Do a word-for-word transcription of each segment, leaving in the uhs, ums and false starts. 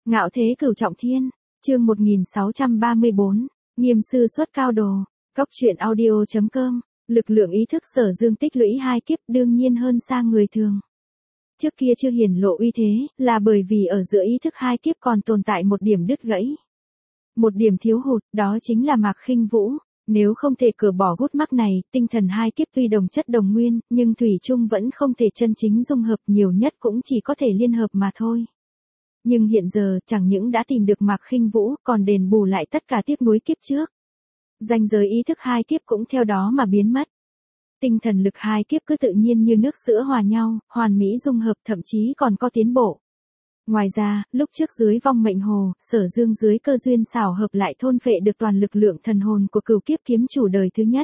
Ngạo thế cửu trọng thiên, chương một nghìn sáu trăm ba mươi bốn, nghiêm sư xuất cao đồ, cóc truyện audio chấm com, lực lượng ý thức Sở Dương tích lũy hai kiếp đương nhiên hơn xa người thường. Trước kia chưa hiển lộ uy thế, là bởi vì ở giữa ý thức hai kiếp còn tồn tại một điểm đứt gãy. Một điểm thiếu hụt, đó chính là Mạc Khinh Vũ. Nếu không thể cởi bỏ gút mắc này, tinh thần hai kiếp tuy đồng chất đồng nguyên, nhưng thủy chung vẫn không thể chân chính dung hợp, nhiều nhất cũng chỉ có thể liên hợp mà thôi. Nhưng hiện giờ, chẳng những đã tìm được Mạc Khinh Vũ, còn đền bù lại tất cả tiếc nuối kiếp trước. Ranh giới ý thức hai kiếp cũng theo đó mà biến mất. Tinh thần lực hai kiếp cứ tự nhiên như nước sữa hòa nhau, hoàn mỹ dung hợp, thậm chí còn có tiến bộ. Ngoài ra, lúc trước dưới vong mệnh hồ, Sở Dương dưới cơ duyên xảo hợp lại thôn phệ được toàn lực lượng thần hồn của cửu kiếp kiếm chủ đời thứ nhất.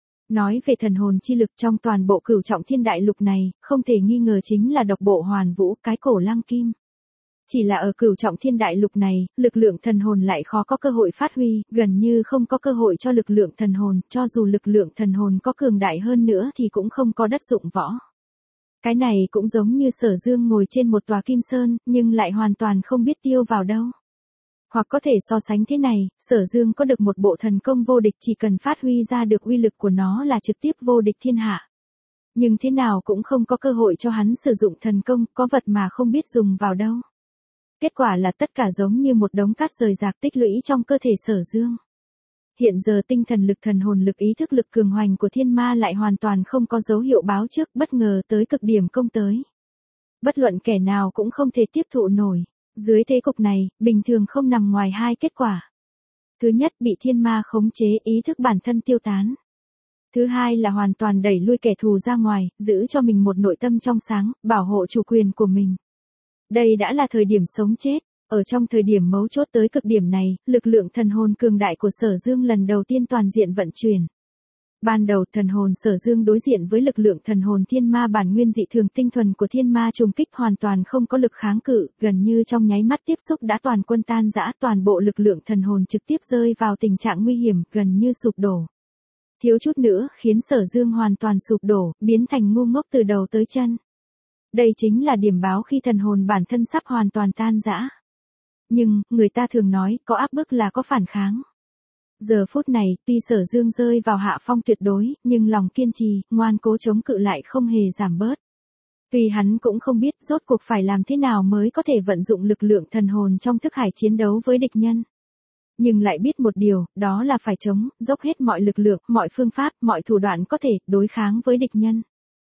Nói về thần hồn chi lực trong toàn bộ cửu trọng thiên đại lục này, không thể nghi ngờ chính là độc bộ hoàn vũ, cái cổ lăng kim. Chỉ là ở cửu trọng thiên đại lục này, lực lượng thần hồn lại khó có cơ hội phát huy, gần như không có cơ hội cho lực lượng thần hồn, cho dù lực lượng thần hồn có cường đại hơn nữa thì cũng không có đất dụng võ. Cái này cũng giống như Sở Dương ngồi trên một tòa kim sơn, nhưng lại hoàn toàn không biết tiêu vào đâu. Hoặc có thể so sánh thế này, Sở Dương có được một bộ thần công vô địch, chỉ cần phát huy ra được uy lực của nó là trực tiếp vô địch thiên hạ. Nhưng thế nào cũng không có cơ hội cho hắn sử dụng thần công, có vật mà không biết dùng vào đâu. Kết quả là tất cả giống như một đống cát rời rạc tích lũy trong cơ thể Sở Dương. Hiện giờ tinh thần lực thần hồn lực ý thức lực cường hoành của thiên ma lại hoàn toàn không có dấu hiệu báo trước, bất ngờ tới cực điểm công tới. Bất luận kẻ nào cũng không thể tiếp thụ nổi. Dưới thế cục này, bình thường không nằm ngoài hai kết quả. Thứ nhất, bị thiên ma khống chế, ý thức bản thân tiêu tán. Thứ hai là hoàn toàn đẩy lui kẻ thù ra ngoài, giữ cho mình một nội tâm trong sáng, bảo hộ chủ quyền của mình. Đây đã là thời điểm sống chết. Ở trong thời điểm mấu chốt tới cực điểm này, lực lượng thần hồn cường đại của Sở Dương lần đầu tiên toàn diện vận chuyển. Ban đầu thần hồn Sở Dương đối diện với lực lượng thần hồn thiên ma bản nguyên dị thường tinh thuần của thiên ma trùng kích hoàn toàn không có lực kháng cự, gần như trong nháy mắt tiếp xúc đã toàn quân tan rã, toàn bộ lực lượng thần hồn trực tiếp rơi vào tình trạng nguy hiểm, gần như sụp đổ. Thiếu chút nữa khiến Sở Dương hoàn toàn sụp đổ, biến thành ngu ngốc từ đầu tới chân. Đây chính là điểm báo khi thần hồn bản thân sắp hoàn toàn tan rã. Nhưng, người ta thường nói, có áp bức là có phản kháng. Giờ phút này, tuy Sở Dương rơi vào hạ phong tuyệt đối, nhưng lòng kiên trì, ngoan cố chống cự lại không hề giảm bớt. Vì hắn cũng không biết rốt cuộc phải làm thế nào mới có thể vận dụng lực lượng thần hồn trong thức hải chiến đấu với địch nhân. Nhưng lại biết một điều, đó là phải chống, dốc hết mọi lực lượng, mọi phương pháp, mọi thủ đoạn có thể, đối kháng với địch nhân.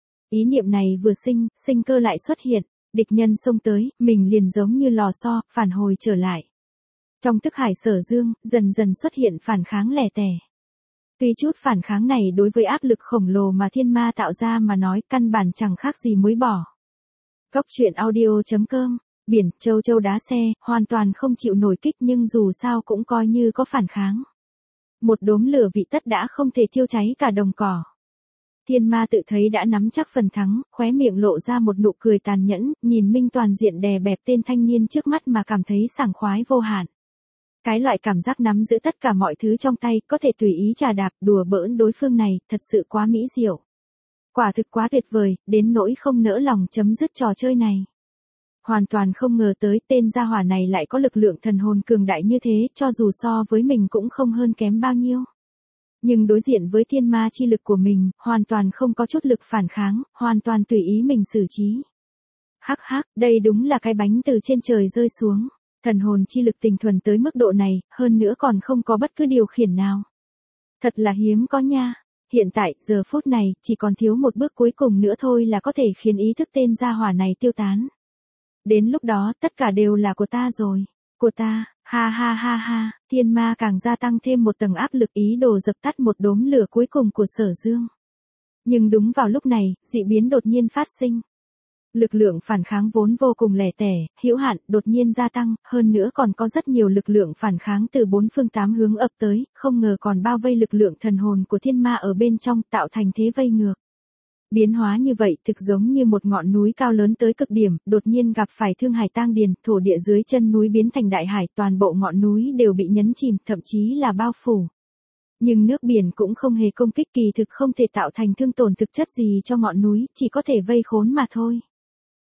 Ý niệm này vừa sinh, sinh cơ lại xuất hiện. Địch nhân xông tới, mình liền giống như lò xo, phản hồi trở lại. Trong thức hải Sở Dương, dần dần xuất hiện phản kháng lẻ tẻ. Tuy chút phản kháng này đối với áp lực khổng lồ mà thiên ma tạo ra mà nói, căn bản chẳng khác gì muối bỏ. Cóc truyện audio chấm com, biển, châu châu đá xe, hoàn toàn không chịu nổi kích nhưng dù sao cũng coi như có phản kháng. Một đốm lửa vị tất đã không thể thiêu cháy cả đồng cỏ. Thiên ma tự thấy đã nắm chắc phần thắng, khóe miệng lộ ra một nụ cười tàn nhẫn, nhìn Minh toàn diện đè bẹp tên thanh niên trước mắt mà cảm thấy sảng khoái vô hạn. Cái loại cảm giác nắm giữ tất cả mọi thứ trong tay, có thể tùy ý trà đạp, đùa bỡn đối phương này, thật sự quá mỹ diệu. Quả thực quá tuyệt vời, đến nỗi không nỡ lòng chấm dứt trò chơi này. Hoàn toàn không ngờ tới tên gia hỏa này lại có lực lượng thần hồn cường đại như thế, cho dù so với mình cũng không hơn kém bao nhiêu. Nhưng đối diện với thiên ma chi lực của mình, hoàn toàn không có chút lực phản kháng, hoàn toàn tùy ý mình xử trí. Hắc hắc, đây đúng là cái bánh từ trên trời rơi xuống. Thần hồn chi lực tình thuần tới mức độ này, hơn nữa còn không có bất cứ điều khiển nào. Thật là hiếm có nha. Hiện tại, giờ phút này, chỉ còn thiếu một bước cuối cùng nữa thôi là có thể khiến ý thức tên gia hỏa này tiêu tán. Đến lúc đó, tất cả đều là của ta rồi. Của ta, ha ha ha ha, thiên ma càng gia tăng thêm một tầng áp lực ý đồ dập tắt một đốm lửa cuối cùng của Sở Dương. Nhưng đúng vào lúc này, dị biến đột nhiên phát sinh. Lực lượng phản kháng vốn vô cùng lẻ tẻ, hữu hạn, đột nhiên gia tăng, hơn nữa còn có rất nhiều lực lượng phản kháng từ bốn phương tám hướng ập tới, không ngờ còn bao vây lực lượng thần hồn của thiên ma ở bên trong, tạo thành thế vây ngược. Biến hóa như vậy thực giống như một ngọn núi cao lớn tới cực điểm, đột nhiên gặp phải thương hải tang điền, thổ địa dưới chân núi biến thành đại hải, toàn bộ ngọn núi đều bị nhấn chìm, thậm chí là bao phủ. Nhưng nước biển cũng không hề công kích, kỳ thực không thể tạo thành thương tổn thực chất gì cho ngọn núi, chỉ có thể vây khốn mà thôi.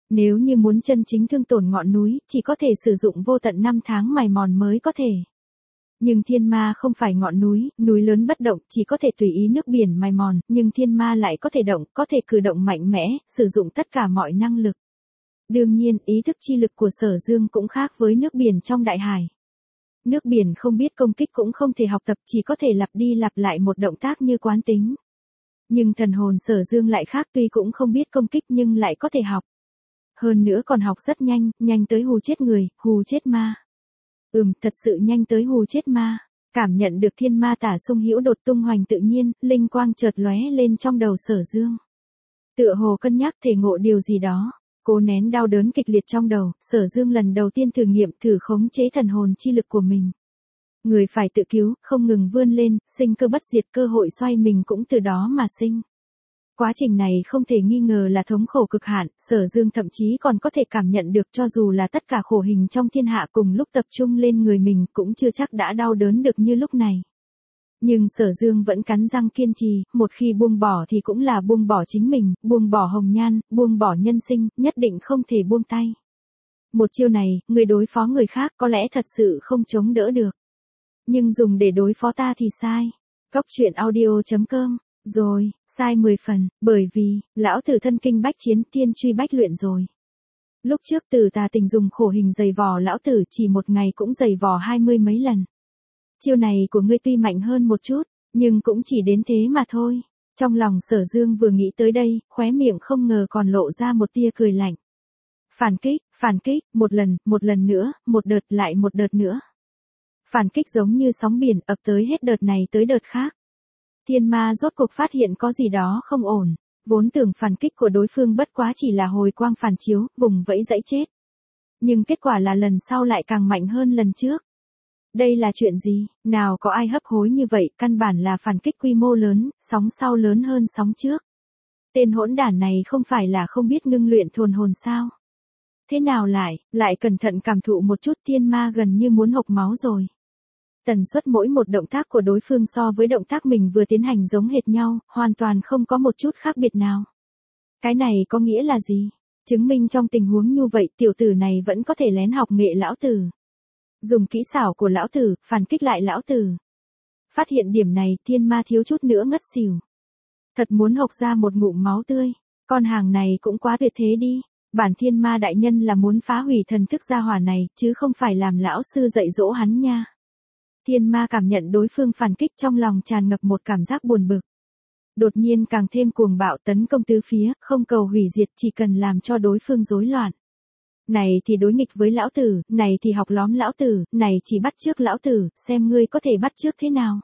Nếu như muốn chân chính thương tổn ngọn núi, chỉ có thể sử dụng vô tận năm tháng mài mòn mới có thể. Nhưng thiên ma không phải ngọn núi, núi lớn bất động, chỉ có thể tùy ý nước biển mài mòn, nhưng thiên ma lại có thể động, có thể cử động mạnh mẽ, sử dụng tất cả mọi năng lực. Đương nhiên, ý thức chi lực của Sở Dương cũng khác với nước biển trong đại hải. Nước biển không biết công kích cũng không thể học tập, chỉ có thể lặp đi lặp lại một động tác như quán tính. Nhưng thần hồn Sở Dương lại khác, tuy cũng không biết công kích nhưng lại có thể học. Hơn nữa còn học rất nhanh, nhanh tới hù chết người, hù chết ma. Ừm, thật sự nhanh tới hù chết ma. Cảm nhận được thiên ma tả sung hữu đột tung hoành tự nhiên, linh quang chợt lóe lên trong đầu Sở Dương. Tựa hồ cân nhắc thể ngộ điều gì đó, cố nén đau đớn kịch liệt trong đầu, Sở Dương lần đầu tiên thử nghiệm thử khống chế thần hồn chi lực của mình. Người phải tự cứu, không ngừng vươn lên, sinh cơ bất diệt, cơ hội xoay mình cũng từ đó mà sinh. Quá trình này không thể nghi ngờ là thống khổ cực hạn, Sở Dương thậm chí còn có thể cảm nhận được cho dù là tất cả khổ hình trong thiên hạ cùng lúc tập trung lên người mình cũng chưa chắc đã đau đớn được như lúc này. Nhưng Sở Dương vẫn cắn răng kiên trì, một khi buông bỏ thì cũng là buông bỏ chính mình, buông bỏ hồng nhan, buông bỏ nhân sinh, nhất định không thể buông tay. Một chiêu này, người đối phó người khác có lẽ thật sự không chống đỡ được. Nhưng dùng để đối phó ta thì sai. Cóc truyện audio chấm com. Rồi, sai mười phần, bởi vì, lão tử thân kinh bách chiến, tiên truy bách luyện rồi. Lúc trước Từ Tà Tình dùng khổ hình giày vò lão tử chỉ một ngày cũng giày vò hai mươi mấy lần. Chiêu này của ngươi tuy mạnh hơn một chút, nhưng cũng chỉ đến thế mà thôi. Trong lòng Sở Dương vừa nghĩ tới đây, khóe miệng không ngờ còn lộ ra một tia cười lạnh. Phản kích, phản kích, một lần, một lần nữa, một đợt lại một đợt nữa. Phản kích giống như sóng biển ập tới hết đợt này tới đợt khác. Thiên ma rốt cuộc phát hiện có gì đó không ổn, vốn tưởng phản kích của đối phương bất quá chỉ là hồi quang phản chiếu, vùng vẫy dãy chết. Nhưng kết quả là lần sau lại càng mạnh hơn lần trước. Đây là chuyện gì, nào có ai hấp hối như vậy, căn bản là phản kích quy mô lớn, sóng sau lớn hơn sóng trước. Tên hỗn đản này không phải là không biết ngưng luyện thuần hồn sao? Thế nào lại, lại cẩn thận cảm thụ một chút, thiên ma gần như muốn hộc máu rồi. Tần suất mỗi một động tác của đối phương so với động tác mình vừa tiến hành giống hệt nhau, hoàn toàn không có một chút khác biệt nào. Cái này có nghĩa là gì? Chứng minh trong tình huống như vậy tiểu tử này vẫn có thể lén học nghệ lão tử. Dùng kỹ xảo của lão tử, phản kích lại lão tử. Phát hiện điểm này, thiên ma thiếu chút nữa ngất xỉu. Thật muốn hộc ra một ngụm máu tươi. Con hàng này cũng quá tuyệt thế đi. Bản thiên ma đại nhân là muốn phá hủy thần thức gia hỏa này, chứ không phải làm lão sư dạy dỗ hắn nha. Thiên ma cảm nhận đối phương phản kích trong lòng tràn ngập một cảm giác buồn bực. Đột nhiên càng thêm cuồng bạo tấn công tứ phía, không cầu hủy diệt, chỉ cần làm cho đối phương rối loạn. Này thì đối nghịch với lão tử, này thì học lóm lão tử, này chỉ bắt chước lão tử, xem ngươi có thể bắt chước thế nào.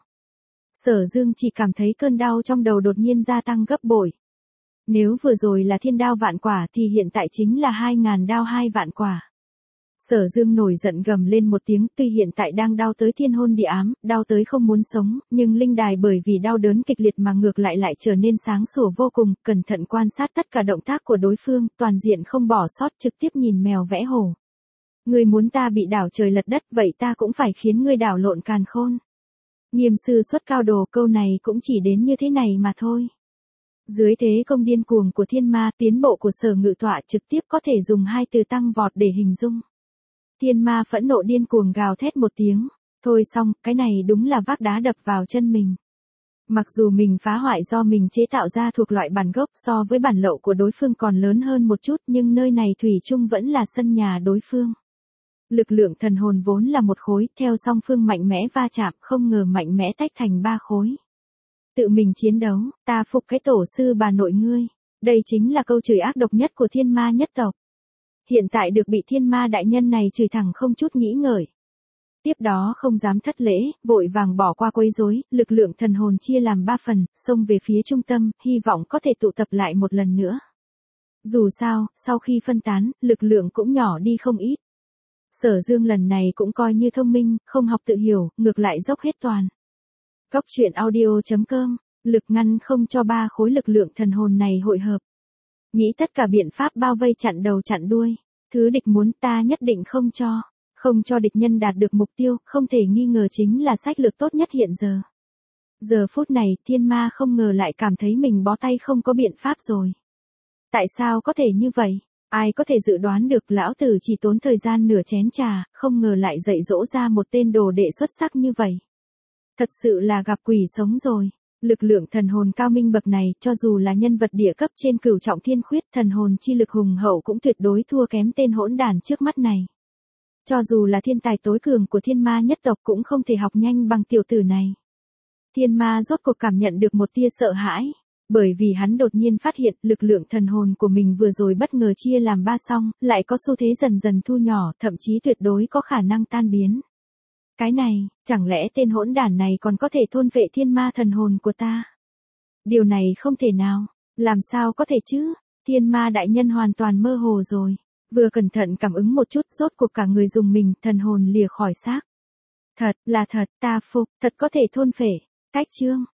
Sở Dương chỉ cảm thấy cơn đau trong đầu đột nhiên gia tăng gấp bội. Nếu vừa rồi là thiên đao vạn quả thì hiện tại chính là hai ngàn đao hai vạn quả. Sở Dương nổi giận gầm lên một tiếng, tuy hiện tại đang đau tới thiên hôn địa ám, đau tới không muốn sống, nhưng linh đài bởi vì đau đớn kịch liệt mà ngược lại lại trở nên sáng sủa vô cùng, cẩn thận quan sát tất cả động tác của đối phương, toàn diện không bỏ sót, trực tiếp nhìn mèo vẽ hổ. Ngươi muốn ta bị đảo trời lật đất, vậy ta cũng phải khiến ngươi đảo lộn càn khôn. Nghiêm sư xuất cao đồ, câu này cũng chỉ đến như thế này mà thôi. Dưới thế công điên cuồng của thiên ma, tiến bộ của Sở Ngự Tọa trực tiếp có thể dùng hai từ tăng vọt để hình dung. Thiên ma phẫn nộ điên cuồng gào thét một tiếng, thôi xong, cái này đúng là vác đá đập vào chân mình. Mặc dù mình phá hoại do mình chế tạo ra thuộc loại bản gốc so với bản lậu của đối phương còn lớn hơn một chút, nhưng nơi này thủy chung vẫn là sân nhà đối phương. Lực lượng thần hồn vốn là một khối, theo song phương mạnh mẽ va chạm, không ngờ mạnh mẽ tách thành ba khối. Tự mình chiến đấu, ta phục cái tổ sư bà nội ngươi. Đây chính là câu chửi ác độc nhất của thiên ma nhất tộc. Hiện tại được bị thiên ma đại nhân này chửi thẳng không chút nghĩ ngợi. Tiếp đó không dám thất lễ, vội vàng bỏ qua quấy rối, lực lượng thần hồn chia làm ba phần, xông về phía trung tâm, hy vọng có thể tụ tập lại một lần nữa. Dù sao, sau khi phân tán, lực lượng cũng nhỏ đi không ít. Sở Dương lần này cũng coi như thông minh, không học tự hiểu, ngược lại dốc hết toàn. Cóc truyện audio chấm com, lực ngăn không cho ba khối lực lượng thần hồn này hội hợp. Nghĩ tất cả biện pháp bao vây chặn đầu chặn đuôi. Thứ địch muốn ta nhất định không cho. Không cho địch nhân đạt được mục tiêu, không thể nghi ngờ chính là sách lược tốt nhất hiện giờ. Giờ phút này, thiên ma không ngờ lại cảm thấy mình bó tay không có biện pháp rồi. Tại sao có thể như vậy? Ai có thể dự đoán được lão tử chỉ tốn thời gian nửa chén trà, không ngờ lại dạy dỗ ra một tên đồ đệ xuất sắc như vậy. Thật sự là gặp quỷ sống rồi. Lực lượng thần hồn cao minh bậc này, cho dù là nhân vật địa cấp trên cửu trọng thiên khuyết, thần hồn chi lực hùng hậu cũng tuyệt đối thua kém tên hỗn đản trước mắt này. Cho dù là thiên tài tối cường của thiên ma nhất tộc cũng không thể học nhanh bằng tiểu tử này. Thiên ma rốt cuộc cảm nhận được một tia sợ hãi. Bởi vì hắn đột nhiên phát hiện lực lượng thần hồn của mình vừa rồi bất ngờ chia làm ba xong, lại có xu thế dần dần thu nhỏ, thậm chí tuyệt đối có khả năng tan biến. Cái này, chẳng lẽ tên hỗn đản này còn có thể thôn vệ thiên ma thần hồn của ta? Điều này không thể nào, làm sao có thể chứ? Thiên ma đại nhân hoàn toàn mơ hồ rồi. Vừa cẩn thận cảm ứng một chút, rốt cuộc cả người dùng mình, thần hồn lìa khỏi xác. Thật, là thật, ta phục, thật có thể thôn phệ. Cách chương